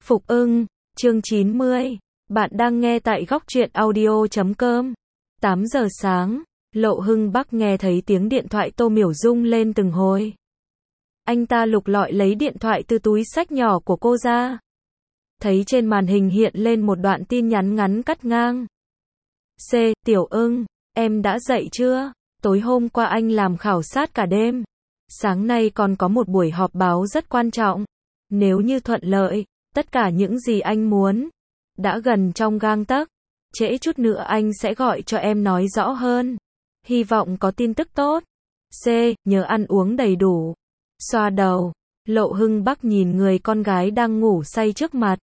Phục ưng, chương 90. Bạn đang nghe tại góc truyện audio.com. 8 giờ sáng, Lộ Hưng Bắc nghe thấy tiếng điện thoại Tô Miểu rung lên từng hồi. Anh ta lục lọi lấy điện thoại từ túi xách nhỏ của cô ra. Thấy trên màn hình hiện lên một đoạn tin nhắn ngắn cắt ngang. Tiểu ưng, em đã dậy chưa? Tối hôm qua anh làm khảo sát cả đêm. Sáng nay còn có một buổi họp báo rất quan trọng. Nếu như thuận lợi, tất cả những gì anh muốn đã gần trong gang tấc. Trễ chút nữa anh sẽ gọi cho em nói rõ hơn. Hy vọng có tin tức tốt. Nhớ ăn uống đầy đủ. Xoa đầu, Lộ Hưng Bắc nhìn người con gái đang ngủ say trước mặt.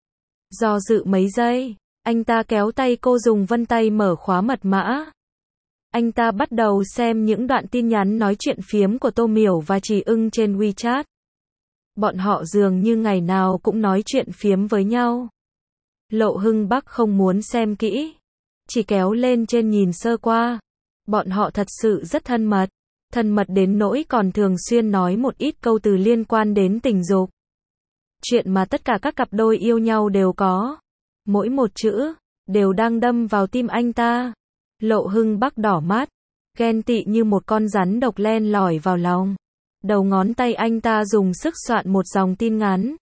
Do dự mấy giây, anh ta kéo tay cô dùng vân tay mở khóa mật mã. Anh ta bắt đầu xem những đoạn tin nhắn nói chuyện phiếm của Tô Miểu và Trì Ưng trên WeChat. Bọn họ dường như ngày nào cũng nói chuyện phiếm với nhau. Lộ Hưng Bắc không muốn xem kỹ, chỉ kéo lên trên nhìn sơ qua. Bọn họ thật sự rất thân mật đến nỗi còn thường xuyên nói một ít câu từ liên quan đến tình dục. Chuyện mà tất cả các cặp đôi yêu nhau đều có. Mỗi một chữ đều đang đâm vào tim anh ta. Lộ Hưng Bắc đỏ mắt, ghen tị như một con rắn độc len lỏi vào lòng. Đầu ngón tay anh ta dùng sức soạn một dòng tin ngắn.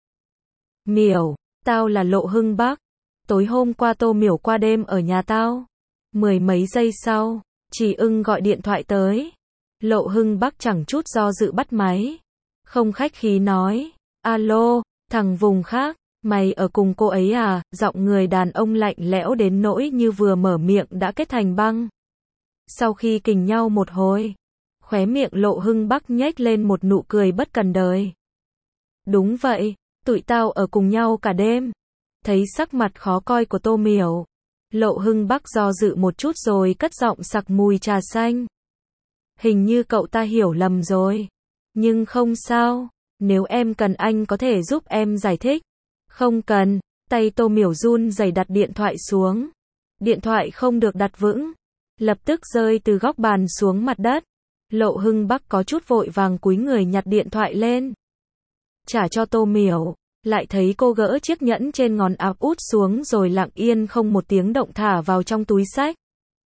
Miểu, tao là Lộ Hưng Bắc. Tối hôm qua Tô Miểu qua đêm ở nhà tao. Mười mấy giây sau, Trì Ưng gọi điện thoại tới. Lộ Hưng Bắc chẳng chút do dự bắt máy. Không khách khí nói. Alo, thằng vùng khác, mày ở cùng cô ấy à? Giọng người đàn ông lạnh lẽo đến nỗi như vừa mở miệng đã kết thành băng. Sau khi kình nhau một hồi, khóe miệng Lộ Hưng Bắc nhếch lên một nụ cười bất cần đời. Đúng vậy, tụi tao ở cùng nhau cả đêm. Thấy sắc mặt khó coi của Tô Miểu, Lộ Hưng Bắc do dự một chút rồi cất giọng sặc mùi trà xanh. Hình như cậu ta hiểu lầm rồi. Nhưng không sao, nếu em cần anh có thể giúp em giải thích. Không cần, tay Tô Miểu run rẩy đặt điện thoại xuống. Điện thoại không được đặt vững, lập tức rơi từ góc bàn xuống mặt đất. Lộ Hưng Bắc có chút vội vàng cúi người nhặt điện thoại lên. Trả cho Tô Miểu, lại thấy cô gỡ chiếc nhẫn trên ngón áp út xuống rồi lặng yên không một tiếng động thả vào trong túi xách.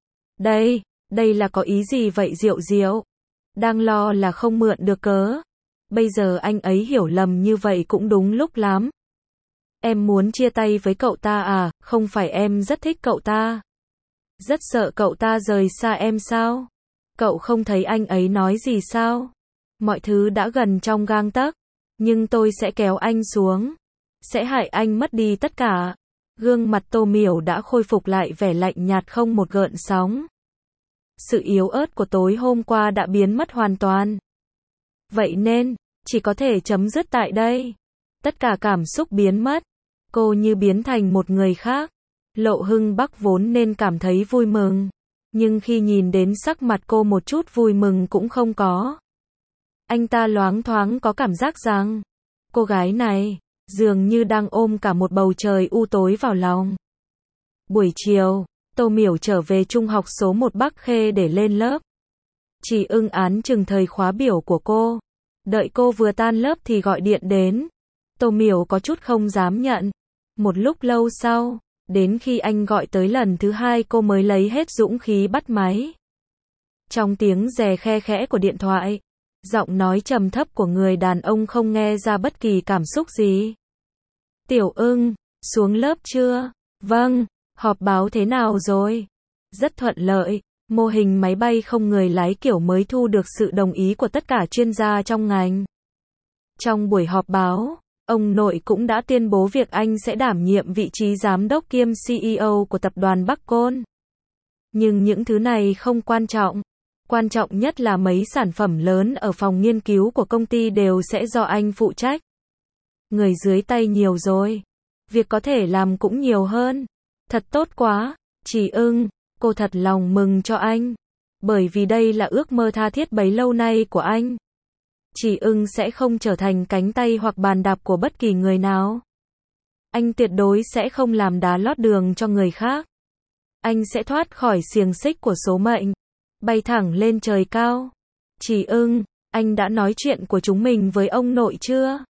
Đây là có ý gì vậy Diệu? Đang lo là không mượn được cớ. Bây giờ anh ấy hiểu lầm như vậy cũng đúng lúc lắm. Em muốn chia tay với cậu ta à? Không phải em rất thích cậu ta. Rất sợ cậu ta rời xa em sao? Cậu không thấy anh ấy nói gì sao? Mọi thứ đã gần trong gang tấc, nhưng tôi sẽ kéo anh xuống. Sẽ hại anh mất đi tất cả. Gương mặt Tô Miểu đã khôi phục lại vẻ lạnh nhạt không một gợn sóng. Sự yếu ớt của tối hôm qua đã biến mất hoàn toàn. Vậy nên, chỉ có thể chấm dứt tại đây. Tất cả cảm xúc biến mất. Cô như biến thành một người khác. Lộ Hưng Bắc vốn nên cảm thấy vui mừng. Nhưng khi nhìn đến sắc mặt cô một chút vui mừng cũng không có. Anh ta loáng thoáng có cảm giác rằng, cô gái này, dường như đang ôm cả một bầu trời u tối vào lòng. Buổi chiều, Tô Miểu trở về trung học số 1 Bắc Khê để lên lớp. Trì Ưng án chừng thời khóa biểu của cô. Đợi cô vừa tan lớp thì gọi điện đến. Tô Miểu có chút không dám nhận. Một lúc lâu sau, đến khi anh gọi tới lần thứ hai cô mới lấy hết dũng khí bắt máy. Trong tiếng rè khe khẽ của điện thoại, giọng nói trầm thấp của người đàn ông không nghe ra bất kỳ cảm xúc gì. Tiểu Ưng, xuống lớp chưa? Vâng, họp báo thế nào rồi? Rất thuận lợi, mô hình máy bay không người lái kiểu mới thu được sự đồng ý của tất cả chuyên gia trong ngành. Trong buổi họp báo, ông nội cũng đã tuyên bố việc anh sẽ đảm nhiệm vị trí giám đốc kiêm CEO của tập đoàn Bắc Côn. Nhưng những thứ này không quan trọng. Quan trọng nhất là mấy sản phẩm lớn ở phòng nghiên cứu của công ty đều sẽ do anh phụ trách. Người dưới tay nhiều rồi. Việc có thể làm cũng nhiều hơn. Thật tốt quá, Trì Ưng, cô thật lòng mừng cho anh. Bởi vì đây là ước mơ tha thiết bấy lâu nay của anh. Trì Ưng sẽ không trở thành cánh tay hoặc bàn đạp của bất kỳ người nào. Anh tuyệt đối sẽ không làm đá lót đường cho người khác. Anh sẽ thoát khỏi xiềng xích của số mệnh, bay thẳng lên trời cao. Trì Ưng, anh đã nói chuyện của chúng mình với ông nội chưa?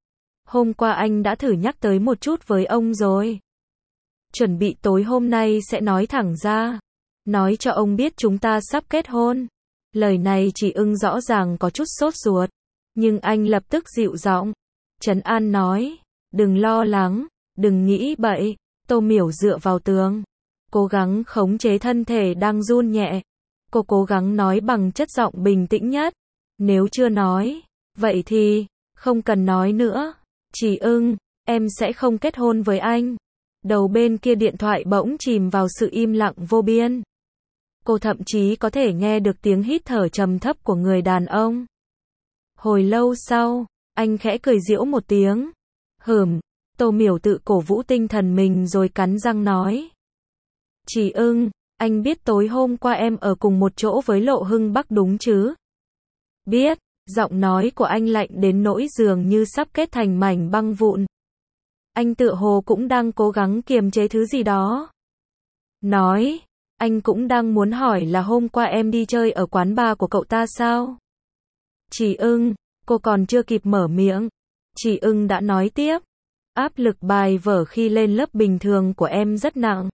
Hôm qua anh đã thử nhắc tới một chút với ông rồi. Chuẩn bị tối hôm nay sẽ nói thẳng ra. Nói cho ông biết chúng ta sắp kết hôn. Lời này Chỉ Ưng rõ ràng có chút sốt ruột. Nhưng anh lập tức dịu giọng. Trấn an nói. Đừng lo lắng, đừng nghĩ bậy. Tô Miểu dựa vào tường. Cố gắng khống chế thân thể đang run nhẹ. Cô cố gắng nói bằng chất giọng bình tĩnh nhất. Nếu chưa nói, vậy thì, không cần nói nữa. Chỉ Ưng, em sẽ không kết hôn với anh. Đầu bên kia điện thoại bỗng chìm vào sự im lặng vô biên. Cô thậm chí có thể nghe được tiếng hít thở trầm thấp của người đàn ông. Hồi lâu sau, anh khẽ cười giễu một tiếng. Tô Miểu tự cổ vũ tinh thần mình rồi cắn răng nói. Chỉ Ưng, anh biết tối hôm qua em ở cùng một chỗ với Lộ Hưng Bắc đúng chứ? Biết, giọng nói của anh lạnh đến nỗi dường như sắp kết thành mảnh băng vụn. Anh tựa hồ cũng đang cố gắng kiềm chế thứ gì đó. Nói, anh cũng đang muốn hỏi là hôm qua em đi chơi ở quán bar của cậu ta sao? Chỉ Ưng, cô còn chưa kịp mở miệng. Chỉ Ưng đã nói tiếp. Áp lực bài vở khi lên lớp bình thường của em rất nặng.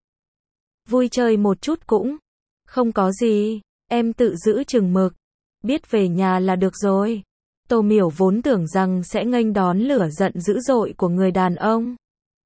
Vui chơi một chút cũng không có gì, em tự giữ chừng mực. Biết về nhà là được rồi. Tô Miểu vốn tưởng rằng sẽ nghênh đón lửa giận dữ dội của người đàn ông.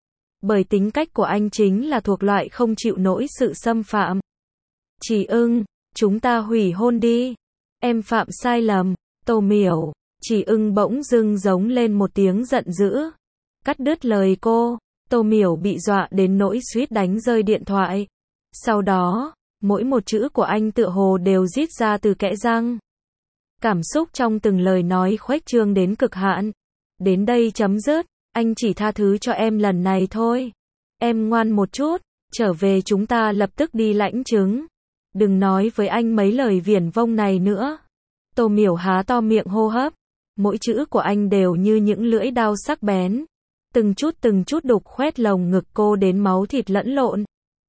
Bởi tính cách của anh chính là thuộc loại không chịu nổi sự xâm phạm. Chỉ Ưng, chúng ta hủy hôn đi. Em phạm sai lầm. Tô Miểu. Chỉ Ưng bỗng dưng giống lên một tiếng giận dữ. Cắt đứt lời cô. Tô Miểu bị dọa đến nỗi suýt đánh rơi điện thoại. Sau đó, mỗi một chữ của anh tựa hồ đều rít ra từ kẽ răng. Cảm xúc trong từng lời nói khuếch trương đến cực hạn. Đến đây chấm dứt, anh chỉ tha thứ cho em lần này thôi. Em ngoan một chút, trở về chúng ta lập tức đi lãnh chứng. Đừng nói với anh mấy lời viển vông này nữa. Tô Miểu há to miệng hô hấp. Mỗi chữ của anh đều như những lưỡi dao sắc bén. Từng chút đục khoét lồng ngực cô đến máu thịt lẫn lộn.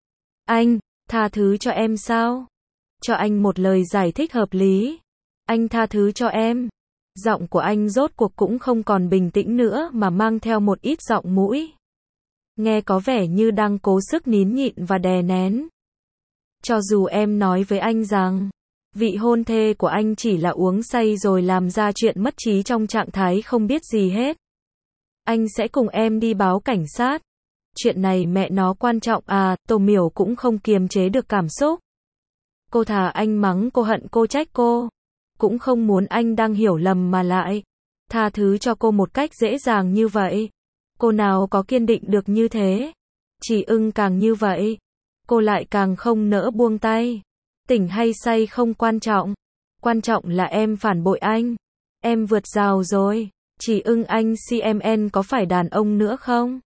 Anh, tha thứ cho em sao? Cho anh một lời giải thích hợp lý. Anh tha thứ cho em. Giọng của anh rốt cuộc cũng không còn bình tĩnh nữa mà mang theo một ít giọng mũi. Nghe có vẻ như đang cố sức nín nhịn và đè nén. Cho dù em nói với anh rằng, vị hôn thê của anh chỉ là uống say rồi làm ra chuyện mất trí trong trạng thái không biết gì hết. Anh sẽ cùng em đi báo cảnh sát. Chuyện này mẹ nó quan trọng à, Tô Miểu cũng không kiềm chế được cảm xúc. Cô thà anh mắng cô hận cô trách cô. Cũng không muốn anh đang hiểu lầm mà lại tha thứ cho cô một cách dễ dàng như vậy. Cô nào có kiên định được như thế. Chỉ Ưng càng như vậy, cô lại càng không nỡ buông tay. Tỉnh hay say không quan trọng. Quan trọng là em phản bội anh. Em vượt rào rồi. Chỉ Ưng anh CMN có phải đàn ông nữa không?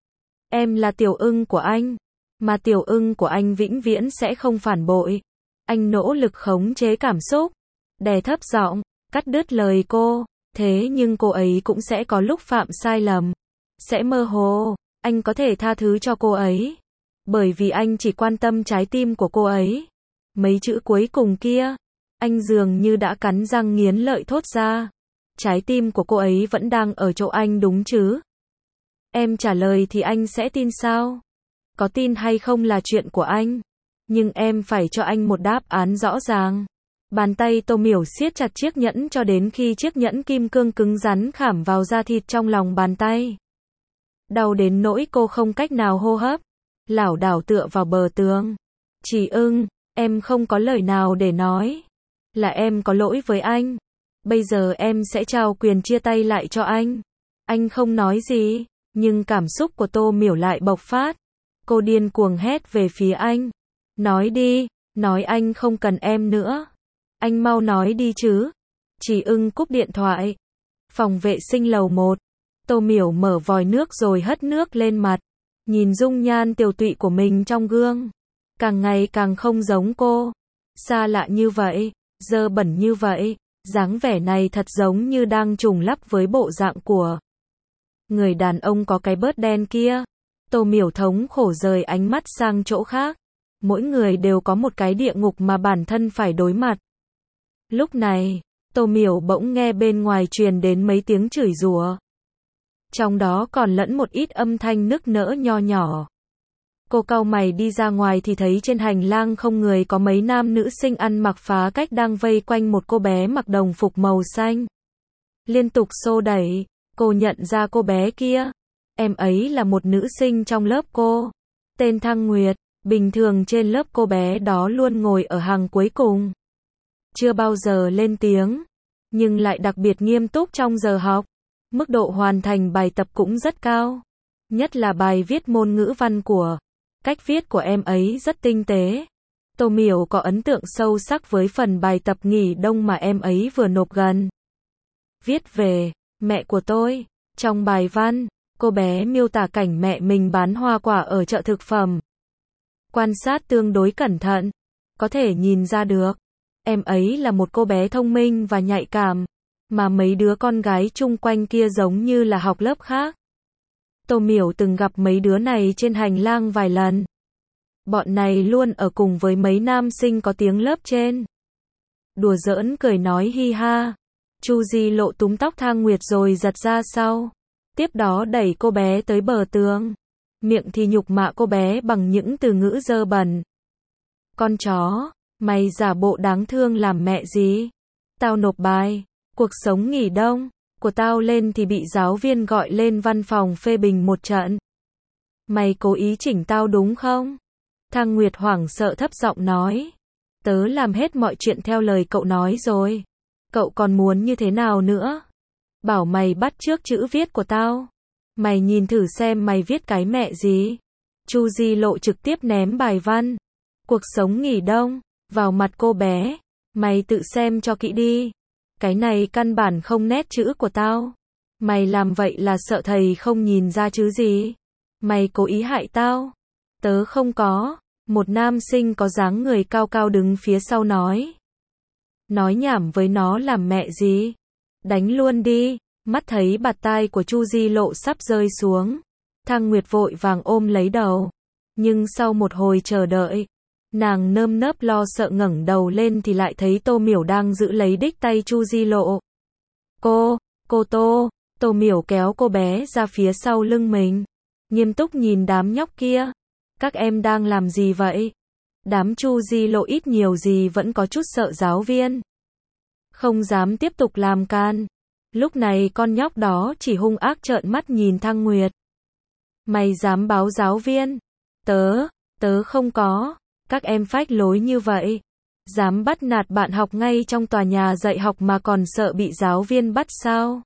Em là Tiểu Ưng của anh. Mà Tiểu Ưng của anh vĩnh viễn sẽ không phản bội. Anh nỗ lực khống chế cảm xúc. Đè thấp giọng, cắt đứt lời cô. Thế nhưng cô ấy cũng sẽ có lúc phạm sai lầm. Sẽ mơ hồ. Anh có thể tha thứ cho cô ấy. Bởi vì anh chỉ quan tâm trái tim của cô ấy. Mấy chữ cuối cùng kia. Anh dường như đã cắn răng nghiến lợi thốt ra. Trái tim của cô ấy vẫn đang ở chỗ anh đúng chứ? Em trả lời thì anh sẽ tin sao? Có tin hay không là chuyện của anh. Nhưng em phải cho anh một đáp án rõ ràng. Bàn tay Tô Miểu siết chặt chiếc nhẫn cho đến khi chiếc nhẫn kim cương cứng rắn khảm vào da thịt trong lòng bàn tay. Đau đến nỗi cô không cách nào hô hấp. Lảo đảo tựa vào bờ tường. Chỉ Ưng, em không có lời nào để nói. Là em có lỗi với anh. Bây giờ em sẽ trao quyền chia tay lại cho anh. Anh không nói gì, nhưng cảm xúc của Tô Miểu lại bộc phát. Cô điên cuồng hét về phía anh. Nói đi, nói anh không cần em nữa. Anh mau nói đi chứ. Chỉ Ưng cúp điện thoại. Phòng vệ sinh lầu 1. Tô Miểu mở vòi nước rồi hất nước lên mặt. Nhìn dung nhan tiều tụy của mình trong gương. Càng ngày càng không giống cô. Xa lạ như vậy, dơ bẩn như vậy. Dáng vẻ này thật giống như đang trùng lắp với bộ dạng của người đàn ông có cái bớt đen kia. Tô Miểu thống khổ rời ánh mắt sang chỗ khác. Mỗi người đều có một cái địa ngục mà bản thân phải đối mặt. Lúc này, Tô Miểu bỗng nghe bên ngoài truyền đến mấy tiếng chửi rủa. trong đó còn lẫn một ít âm thanh nức nở nho nhỏ. Cô cau mày đi ra ngoài thì thấy trên hành lang không người, có mấy nam nữ sinh ăn mặc phá cách đang vây quanh một cô bé mặc đồng phục màu xanh. Liên tục xô đẩy, cô nhận ra cô bé kia. Em ấy là một nữ sinh trong lớp cô. Tên Thăng Nguyệt, bình thường trên lớp cô bé đó luôn ngồi ở hàng cuối cùng. Chưa bao giờ lên tiếng, nhưng lại đặc biệt nghiêm túc trong giờ học. Mức độ hoàn thành bài tập cũng rất cao. Nhất là bài viết môn ngữ văn của. Cách viết của em ấy rất tinh tế. Tô Miểu có ấn tượng sâu sắc với phần bài tập nghỉ đông mà em ấy vừa nộp gần. Viết về mẹ của tôi. Trong bài văn, cô bé miêu tả cảnh mẹ mình bán hoa quả ở chợ thực phẩm. Quan sát tương đối cẩn thận, có thể nhìn ra được, em ấy là một cô bé thông minh và nhạy cảm, mà mấy đứa con gái chung quanh kia giống như là học lớp khác. Tô Miểu từng gặp mấy đứa này trên hành lang vài lần. Bọn này luôn ở cùng với mấy nam sinh có tiếng lớp trên. Đùa giỡn cười nói hi ha. Chu Di Lộ túm tóc Thang Nguyệt rồi giật ra sau. Tiếp đó đẩy cô bé tới bờ tường. Miệng thì nhục mạ cô bé bằng những từ ngữ dơ bẩn. Con chó, mày giả bộ đáng thương làm mẹ gì? Tao nộp bài, cuộc sống nghỉ đông của tao lên thì bị giáo viên gọi lên văn phòng phê bình một trận. Mày cố ý chỉnh tao đúng không? Thang Nguyệt hoảng sợ thấp giọng nói. Tớ làm hết mọi chuyện theo lời cậu nói rồi. Cậu còn muốn như thế nào nữa? Bảo mày bắt chước chữ viết của tao. Mày nhìn thử xem mày viết cái mẹ gì. Chu Di Lộ trực tiếp ném bài văn. Cuộc sống nghỉ đông vào mặt cô bé. Mày tự xem cho kỹ đi. Cái này căn bản không nét chữ của tao. Mày làm vậy là sợ thầy không nhìn ra chứ gì. Mày cố ý hại tao. Tớ không có. Một nam sinh có dáng người cao cao đứng phía sau nói. Nói nhảm với nó làm mẹ gì. Đánh luôn đi. Mắt thấy bạt tai của Chu Di Lộ sắp rơi xuống. Thang Nguyệt vội vàng ôm lấy đầu. Nhưng sau một hồi chờ đợi, nàng nơm nớp lo sợ ngẩng đầu lên thì lại thấy Tô Miểu đang giữ lấy đích tay Chu Di Lộ. Cô Tô Miểu kéo cô bé ra phía sau lưng mình. Nghiêm túc nhìn đám nhóc kia. Các em đang làm gì vậy? Đám Chu Di Lộ ít nhiều gì vẫn có chút sợ giáo viên. Không dám tiếp tục làm can. Lúc này con nhóc đó chỉ hung ác trợn mắt nhìn Thang Nguyệt. Mày dám báo giáo viên? Tớ không có. Các em phách lối như vậy. Dám bắt nạt bạn học ngay trong tòa nhà dạy học mà còn sợ bị giáo viên bắt sao?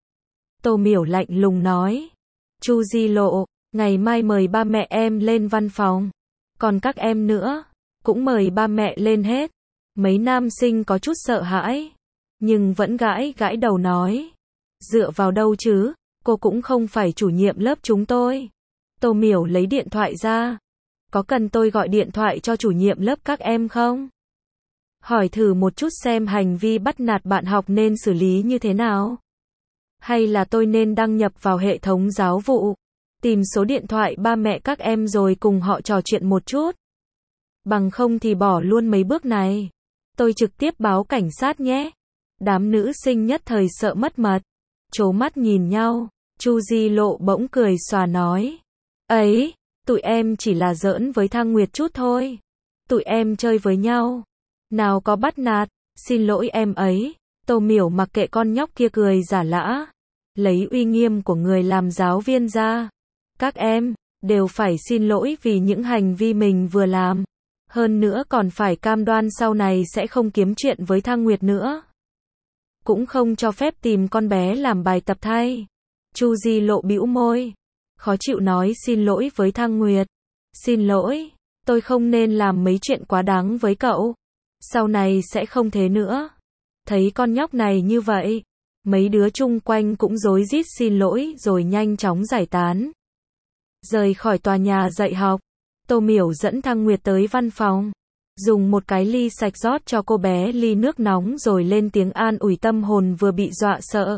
Tô Miểu lạnh lùng nói. Chu Di Lộ, ngày mai mời ba mẹ em lên văn phòng. Còn các em nữa, cũng mời ba mẹ lên hết. Mấy nam sinh có chút sợ hãi, nhưng vẫn gãi đầu nói. Dựa vào đâu chứ, cô cũng không phải chủ nhiệm lớp chúng tôi. Tô Miểu lấy điện thoại ra. Có cần tôi gọi điện thoại cho chủ nhiệm lớp các em không? Hỏi thử một chút xem hành vi bắt nạt bạn học nên xử lý như thế nào? Hay là tôi nên đăng nhập vào hệ thống giáo vụ, tìm số điện thoại ba mẹ các em rồi cùng họ trò chuyện một chút? Bằng không thì bỏ luôn mấy bước này. Tôi trực tiếp báo cảnh sát nhé. Đám nữ sinh nhất thời sợ mất mật, trố mắt nhìn nhau. Chu Di Lộ bỗng cười xòa nói. Ấy, tụi em chỉ là giỡn với Thang Nguyệt chút thôi. Tụi em chơi với nhau. Nào có bắt nạt, xin lỗi em ấy. Tô Miểu mặc kệ con nhóc kia cười giả lả. Lấy uy nghiêm của người làm giáo viên ra. Các em, đều phải xin lỗi vì những hành vi mình vừa làm. Hơn nữa còn phải cam đoan sau này sẽ không kiếm chuyện với Thang Nguyệt nữa. Cũng không cho phép tìm con bé làm bài tập thay. Chu Di Lộ bĩu môi. Khó chịu nói xin lỗi với Thang Nguyệt. Xin lỗi, tôi không nên làm mấy chuyện quá đáng với cậu. Sau này sẽ không thế nữa. Thấy con nhóc này như vậy, mấy đứa chung quanh cũng rối rít xin lỗi rồi nhanh chóng giải tán. Rời khỏi tòa nhà dạy học, Tô Miểu dẫn Thang Nguyệt tới văn phòng. Dùng một cái ly sạch rót cho cô bé ly nước nóng rồi lên tiếng an ủi tâm hồn vừa bị dọa sợ.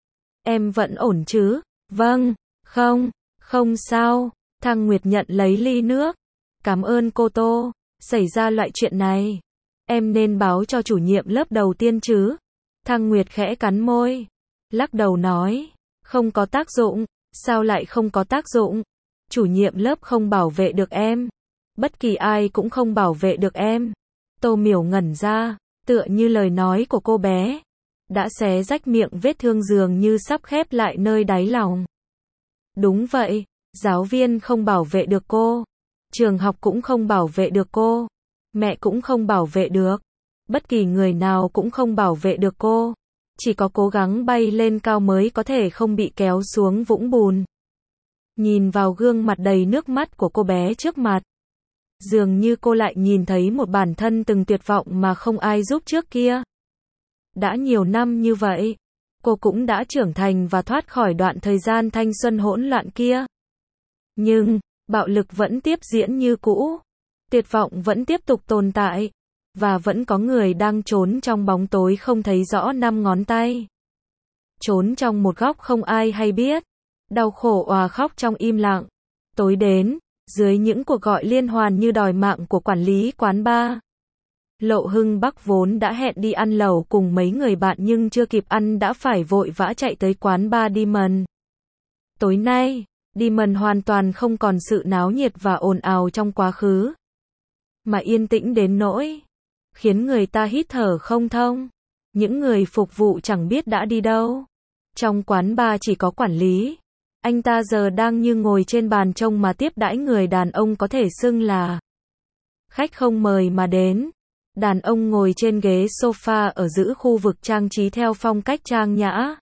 Em vẫn ổn chứ? Vâng, không sao. Thang Nguyệt nhận lấy ly nước. Cảm ơn cô Tô, xảy ra loại chuyện này. Em nên báo cho chủ nhiệm lớp đầu tiên chứ? Thang Nguyệt khẽ cắn môi, lắc đầu nói. Không có tác dụng. Sao lại không có tác dụng? Chủ nhiệm lớp không bảo vệ được em. Bất kỳ ai cũng không bảo vệ được em. Tô Miểu ngẩn ra, tựa như lời nói của cô bé đã xé rách miệng vết thương dường như sắp khép lại nơi đáy lòng. Đúng vậy, giáo viên không bảo vệ được cô. Trường học cũng không bảo vệ được cô. Mẹ cũng không bảo vệ được. Bất kỳ người nào cũng không bảo vệ được cô. Chỉ có cố gắng bay lên cao mới có thể không bị kéo xuống vũng bùn. Nhìn vào gương mặt đầy nước mắt của cô bé trước mặt. Dường như cô lại nhìn thấy một bản thân từng tuyệt vọng mà không ai giúp trước kia. Đã nhiều năm như vậy, cô cũng đã trưởng thành và thoát khỏi đoạn thời gian thanh xuân hỗn loạn kia. Nhưng, bạo lực vẫn tiếp diễn như cũ. Tuyệt vọng vẫn tiếp tục tồn tại. Và vẫn có người đang trốn trong bóng tối không thấy rõ năm ngón tay. Trốn trong một góc không ai hay biết. Đau khổ òa khóc trong im lặng. Tối đến, dưới những cuộc gọi liên hoàn như đòi mạng của quản lý quán bar. Lộ Hưng Bắc vốn đã hẹn đi ăn lẩu cùng mấy người bạn nhưng chưa kịp ăn đã phải vội vã chạy tới quán bar Diamond. Tối nay, Diamond hoàn toàn không còn sự náo nhiệt và ồn ào trong quá khứ. Mà yên tĩnh đến nỗi khiến người ta hít thở không thông. Những người phục vụ chẳng biết đã đi đâu. Trong quán bar chỉ có quản lý. Anh ta giờ đang như ngồi trên bàn trông mà tiếp đãi người đàn ông có thể xưng là khách không mời mà đến. Đàn ông ngồi trên ghế sofa ở giữa khu vực trang trí theo phong cách trang nhã.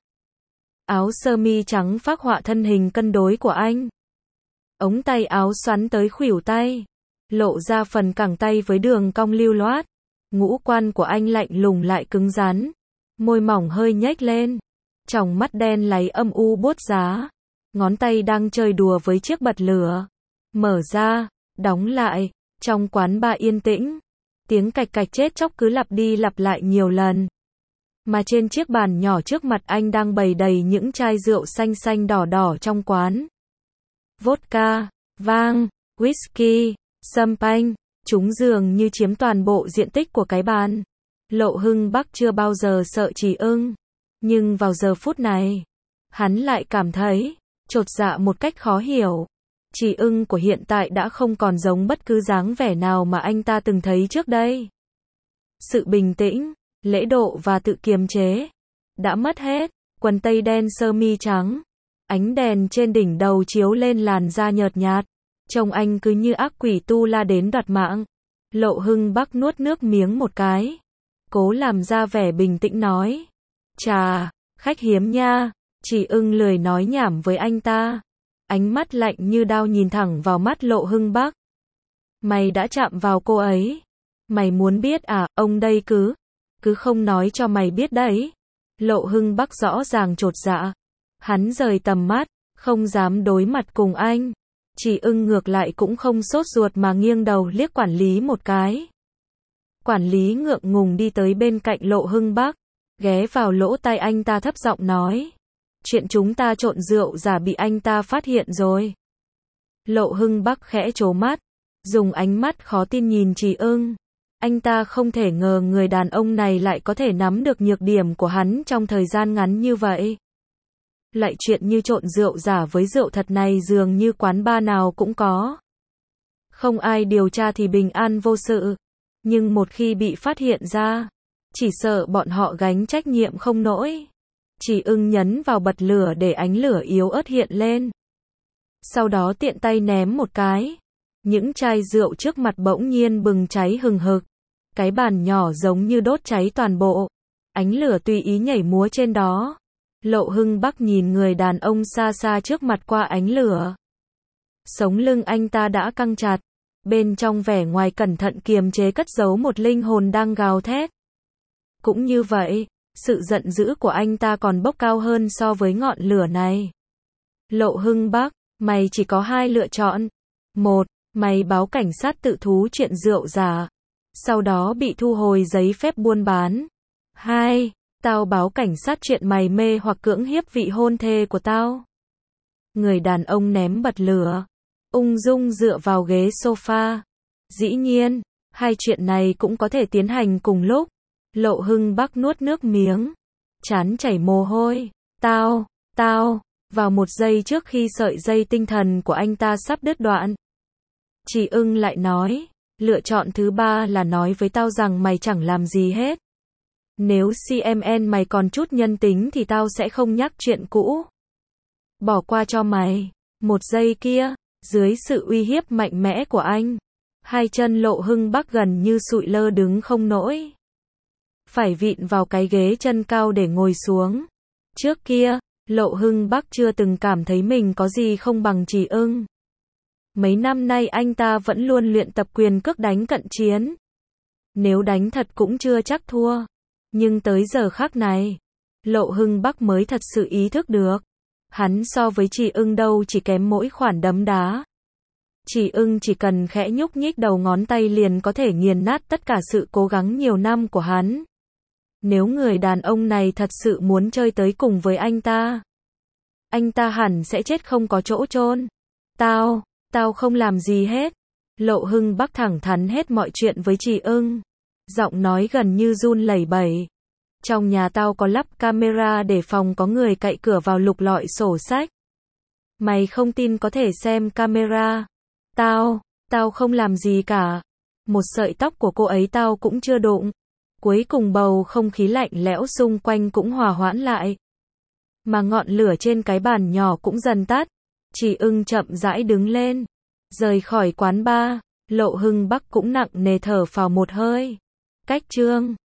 Áo sơ mi trắng phác họa thân hình cân đối của anh. Ống tay áo xoắn tới khuỷu tay. Lộ ra phần cẳng tay với đường cong lưu loát. Ngũ quan của anh lạnh lùng lại cứng rắn. Môi mỏng hơi nhếch lên. Tròng mắt đen láy âm u buốt giá. Ngón tay đang chơi đùa với chiếc bật lửa. Mở ra, đóng lại. Trong quán bar yên tĩnh. Tiếng cạch cạch chết chóc cứ lặp đi lặp lại nhiều lần. Mà trên chiếc bàn nhỏ trước mặt anh đang bày đầy những chai rượu xanh xanh đỏ đỏ trong quán. Vodka, vang, whisky, champagne. Chúng dường như chiếm toàn bộ diện tích của cái bàn. Lộ Hưng Bắc chưa bao giờ sợ Trì Ưng. Nhưng vào giờ phút này, hắn lại cảm thấy chột dạ một cách khó hiểu. Trì Ưng của hiện tại đã không còn giống bất cứ dáng vẻ nào mà anh ta từng thấy trước đây. Sự bình tĩnh, lễ độ và tự kiềm chế đã mất hết. Quần tây đen sơ mi trắng. Ánh đèn trên đỉnh đầu chiếu lên làn da nhợt nhạt. Trông anh cứ như ác quỷ tu la đến đoạt mạng. Lộ Hưng Bắc nuốt nước miếng một cái. Cố làm ra vẻ bình tĩnh nói. Chà, khách hiếm nha. Trì Ưng lười nói nhảm với anh ta. Ánh mắt lạnh như đao nhìn thẳng vào mắt Lộ Hưng Bắc. Mày đã chạm vào cô ấy. Mày muốn biết à, ông đây cứ không nói cho mày biết đấy. Lộ Hưng Bắc rõ ràng chột dạ. Hắn rời tầm mắt, không dám đối mặt cùng anh. Trì Ưng ngược lại cũng không sốt ruột mà nghiêng đầu liếc quản lý một cái. Quản lý ngượng ngùng đi tới bên cạnh Lộ Hưng Bắc, ghé vào lỗ tai anh ta thấp giọng nói. Chuyện chúng ta trộn rượu giả bị anh ta phát hiện rồi. Lộ Hưng Bắc khẽ trố mắt, dùng ánh mắt khó tin nhìn Trì Ưng. Anh ta không thể ngờ người đàn ông này lại có thể nắm được nhược điểm của hắn trong thời gian ngắn như vậy. Lại chuyện như trộn rượu giả với rượu thật này dường như quán bar nào cũng có. Không ai điều tra thì bình an vô sự. Nhưng một khi bị phát hiện ra, chỉ sợ bọn họ gánh trách nhiệm không nổi. Trì Ưng nhấn vào bật lửa để ánh lửa yếu ớt hiện lên. Sau đó tiện tay ném một cái. Những chai rượu trước mặt bỗng nhiên bừng cháy hừng hực. Cái bàn nhỏ giống như đốt cháy toàn bộ. Ánh lửa tùy ý nhảy múa trên đó. Lộ Hưng Bắc nhìn người đàn ông xa xa trước mặt qua ánh lửa. Sống lưng anh ta đã căng chặt. Bên trong vẻ ngoài cẩn thận kiềm chế cất giấu một linh hồn đang gào thét. Cũng như vậy, sự giận dữ của anh ta còn bốc cao hơn so với ngọn lửa này. Lộ Hưng Bắc, mày chỉ có hai lựa chọn. Một, mày báo cảnh sát tự thú chuyện rượu giả. Sau đó bị thu hồi giấy phép buôn bán. Hai, tao báo cảnh sát chuyện mày mê hoặc cưỡng hiếp vị hôn thê của tao. Người đàn ông ném bật lửa. Ung dung dựa vào ghế sofa. Dĩ nhiên, hai chuyện này cũng có thể tiến hành cùng lúc. Lộ Hưng Bắc nuốt nước miếng. Trán chảy mồ hôi. Tao Vào một giây trước khi sợi dây tinh thần của anh ta sắp đứt đoạn, Chỉ Ưng lại nói, lựa chọn thứ ba là nói với tao rằng mày chẳng làm gì hết. Nếu CMN mày còn chút nhân tính thì tao sẽ không nhắc chuyện cũ. Bỏ qua cho mày. Một giây kia, dưới sự uy hiếp mạnh mẽ của anh, hai chân Lộ Hưng Bắc gần như sụi lơ đứng không nổi. Phải vịn vào cái ghế chân cao để ngồi xuống. Trước kia, Lộ Hưng Bắc chưa từng cảm thấy mình có gì không bằng Chỉ Ưng. Mấy năm nay anh ta vẫn luôn luyện tập quyền cước đánh cận chiến. Nếu đánh thật cũng chưa chắc thua. Nhưng tới giờ khắc này, Lộ Hưng Bắc mới thật sự ý thức được. Hắn so với Chỉ Ưng đâu chỉ kém mỗi khoản đấm đá. Chỉ Ưng chỉ cần khẽ nhúc nhích đầu ngón tay liền có thể nghiền nát tất cả sự cố gắng nhiều năm của hắn. Nếu người đàn ông này thật sự muốn chơi tới cùng với anh ta hẳn sẽ chết không có chỗ chôn. Tao không làm gì hết. Lộ Hưng Bắc thẳng thắn hết mọi chuyện với Chỉ Ưng. Giọng nói gần như run lẩy bẩy. Trong nhà tao có lắp camera để phòng có người cậy cửa vào lục lọi sổ sách. Mày không tin có thể xem camera. Tao không làm gì cả. Một sợi tóc của cô ấy tao cũng chưa đụng. Cuối cùng bầu không khí lạnh lẽo xung quanh cũng hòa hoãn lại. Mà ngọn lửa trên cái bàn nhỏ cũng dần tắt. Chỉ Ưng chậm rãi đứng lên. Rời khỏi quán bar. Lộ Hưng Bắc cũng nặng nề thở phào một hơi. Cách chương